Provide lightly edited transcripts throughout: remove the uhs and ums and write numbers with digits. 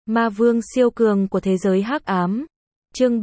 Ma vương siêu cường của thế giới hắc ám. Chương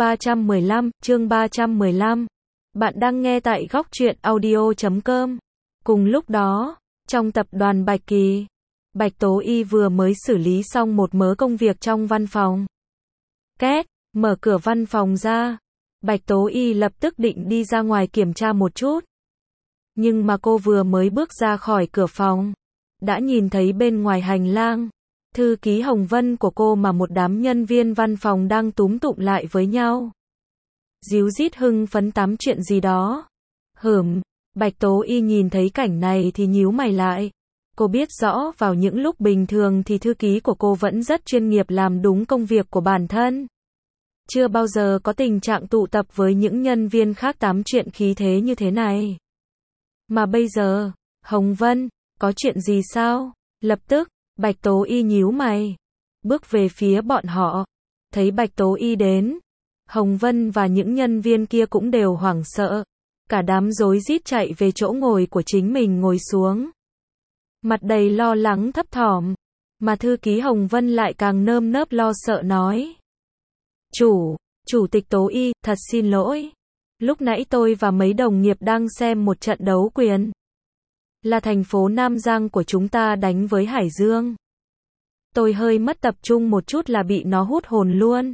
315. Bạn đang nghe tại góc truyện audio.com. Cùng lúc đó, trong tập đoàn Bạch Kỳ, Bạch Tố Y vừa mới xử lý xong một mớ công việc trong văn phòng. Két, mở cửa văn phòng ra. Bạch Tố Y lập tức định đi ra ngoài kiểm tra một chút. Nhưng mà cô vừa mới bước ra khỏi cửa phòng, đã nhìn thấy bên ngoài hành lang, thư ký Hồng Vân của cô mà một đám nhân viên văn phòng đang túm tụm lại với nhau. Díu dít hưng phấn tám chuyện gì đó. Bạch Tố Y nhìn thấy cảnh này thì nhíu mày lại. Cô biết rõ vào những lúc bình thường thì thư ký của cô vẫn rất chuyên nghiệp làm đúng công việc của bản thân. Chưa bao giờ có tình trạng tụ tập với những nhân viên khác tám chuyện khí thế như thế này. Mà bây giờ, Hồng Vân, có chuyện gì sao? Lập tức, Bạch Tố Y nhíu mày, bước về phía bọn họ. Thấy Bạch Tố Y đến, Hồng Vân và những nhân viên kia cũng đều hoảng sợ. Cả đám rối rít chạy về chỗ ngồi của chính mình ngồi xuống. Mặt đầy lo lắng thấp thỏm, mà thư ký Hồng Vân lại càng nơm nớp lo sợ nói. Chủ tịch Tố Y, thật xin lỗi. Lúc nãy tôi và mấy đồng nghiệp đang xem một trận đấu quyền. Là thành phố Nam Giang của chúng ta đánh với Hải Dương. Tôi hơi mất tập trung một chút là bị nó hút hồn luôn.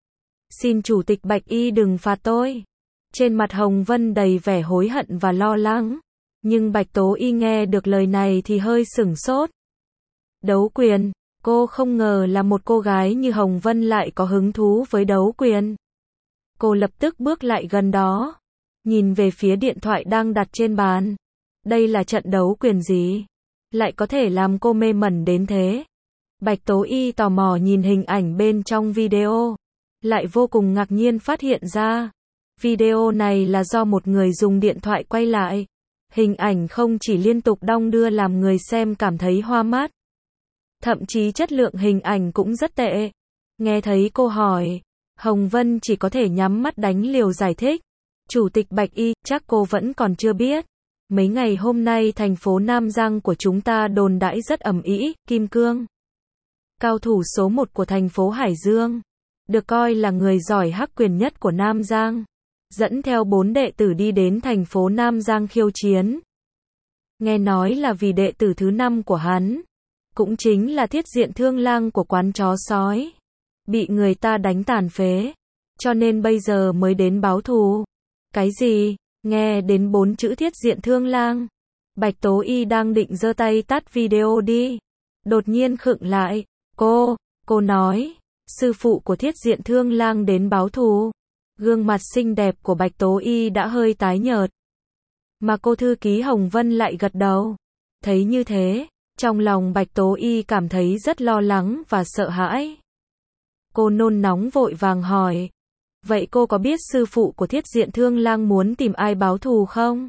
Xin Chủ tịch Bạch Y đừng phạt tôi. Trên mặt Hồng Vân đầy vẻ hối hận và lo lắng. Nhưng Bạch Tố Y nghe được lời này thì hơi sửng sốt. Đấu quyền, cô không ngờ là một cô gái như Hồng Vân lại có hứng thú với đấu quyền. Cô lập tức bước lại gần đó, nhìn về phía điện thoại đang đặt trên bàn. Đây là trận đấu quyền gì? Lại có thể làm cô mê mẩn đến thế? Bạch Tố Y tò mò nhìn hình ảnh bên trong video, lại vô cùng ngạc nhiên phát hiện ra, video này là do một người dùng điện thoại quay lại. Hình ảnh không chỉ liên tục đong đưa làm người xem cảm thấy hoa mắt, thậm chí chất lượng hình ảnh cũng rất tệ. Nghe thấy cô hỏi, Hồng Vân chỉ có thể nhắm mắt đánh liều giải thích. Chủ tịch Bạch Y, chắc cô vẫn còn chưa biết. Mấy ngày hôm nay thành phố Nam Giang của chúng ta đồn đãi rất ầm ĩ, Kim Cương, cao thủ số 1 của thành phố Hải Dương, được coi là người giỏi hắc quyền nhất của Nam Giang, dẫn theo 4 đệ tử đi đến thành phố Nam Giang khiêu chiến. Nghe nói là vì đệ tử thứ 5 của hắn, cũng chính là Thiết Diện Thương Lang của quán chó sói, bị người ta đánh tàn phế, cho nên bây giờ mới đến báo thù. Cái gì? Nghe đến 4 chữ Thiết Diện Thương Lang, Bạch Tố Y đang định giơ tay tắt video đi, đột nhiên khựng lại. Cô nói, sư phụ của Thiết Diện Thương Lang đến báo thù. Gương mặt xinh đẹp của Bạch Tố Y đã hơi tái nhợt, mà cô thư ký Hồng Vân lại gật đầu. Thấy như thế, trong lòng Bạch Tố Y cảm thấy rất lo lắng và sợ hãi. Cô nôn nóng vội vàng hỏi, vậy cô có biết sư phụ của Thiết Diện Thương Lang muốn tìm ai báo thù không?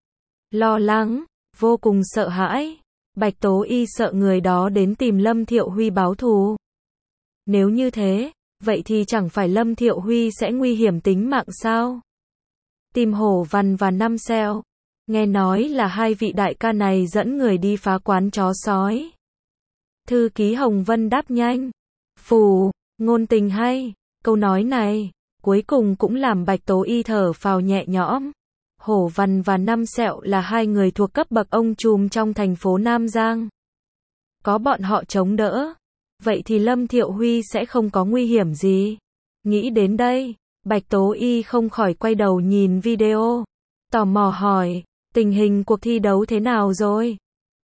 Lo lắng, vô cùng sợ hãi, Bạch Tố Y sợ người đó đến tìm Lâm Thiệu Huy báo thù. Nếu như thế, vậy thì chẳng phải Lâm Thiệu Huy sẽ nguy hiểm tính mạng sao? Tìm Hổ Văn và Năm Xeo. Nghe nói là hai vị đại ca này dẫn người đi phá quán chó sói. Thư ký Hồng Vân đáp nhanh. Ngôn tình hay. Câu nói này, cuối cùng cũng làm Bạch Tố Y thở phào nhẹ nhõm. Hổ Văn và Năm Xẹo là hai người thuộc cấp bậc ông trùm trong thành phố Nam Giang. Có bọn họ chống đỡ, vậy thì Lâm Thiệu Huy sẽ không có nguy hiểm gì. Nghĩ đến đây, Bạch Tố Y không khỏi quay đầu nhìn video, tò mò hỏi, tình hình cuộc thi đấu thế nào rồi?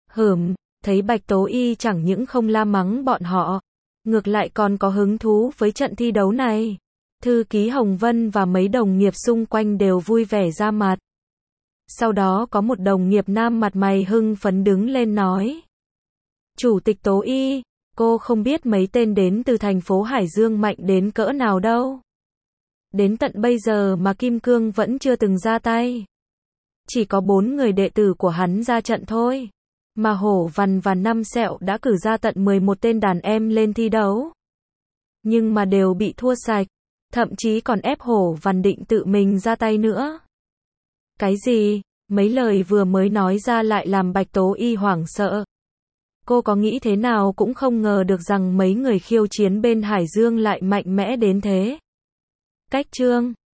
Thấy Bạch Tố Y chẳng những không la mắng bọn họ, ngược lại còn có hứng thú với trận thi đấu này. Thư ký Hồng Vân và mấy đồng nghiệp xung quanh đều vui vẻ ra mặt. Sau đó có một đồng nghiệp nam mặt mày hưng phấn đứng lên nói, Chủ tịch Tố Y, cô không biết mấy tên đến từ thành phố Hải Dương mạnh đến cỡ nào đâu. Đến tận bây giờ mà Kim Cương vẫn chưa từng ra tay. Chỉ có 4 người đệ tử của hắn ra trận thôi. Mà Hổ Văn và Năm Xẹo đã cử ra tận 11 tên đàn em lên thi đấu. Nhưng mà đều bị thua sạch. Thậm chí còn ép Hổ Văn định tự mình ra tay nữa. Cái gì? Mấy lời vừa mới nói ra lại làm Bạch Tố Y hoảng sợ. Cô có nghĩ thế nào cũng không ngờ được rằng mấy người khiêu chiến bên Hải Dương lại mạnh mẽ đến thế. Cách chương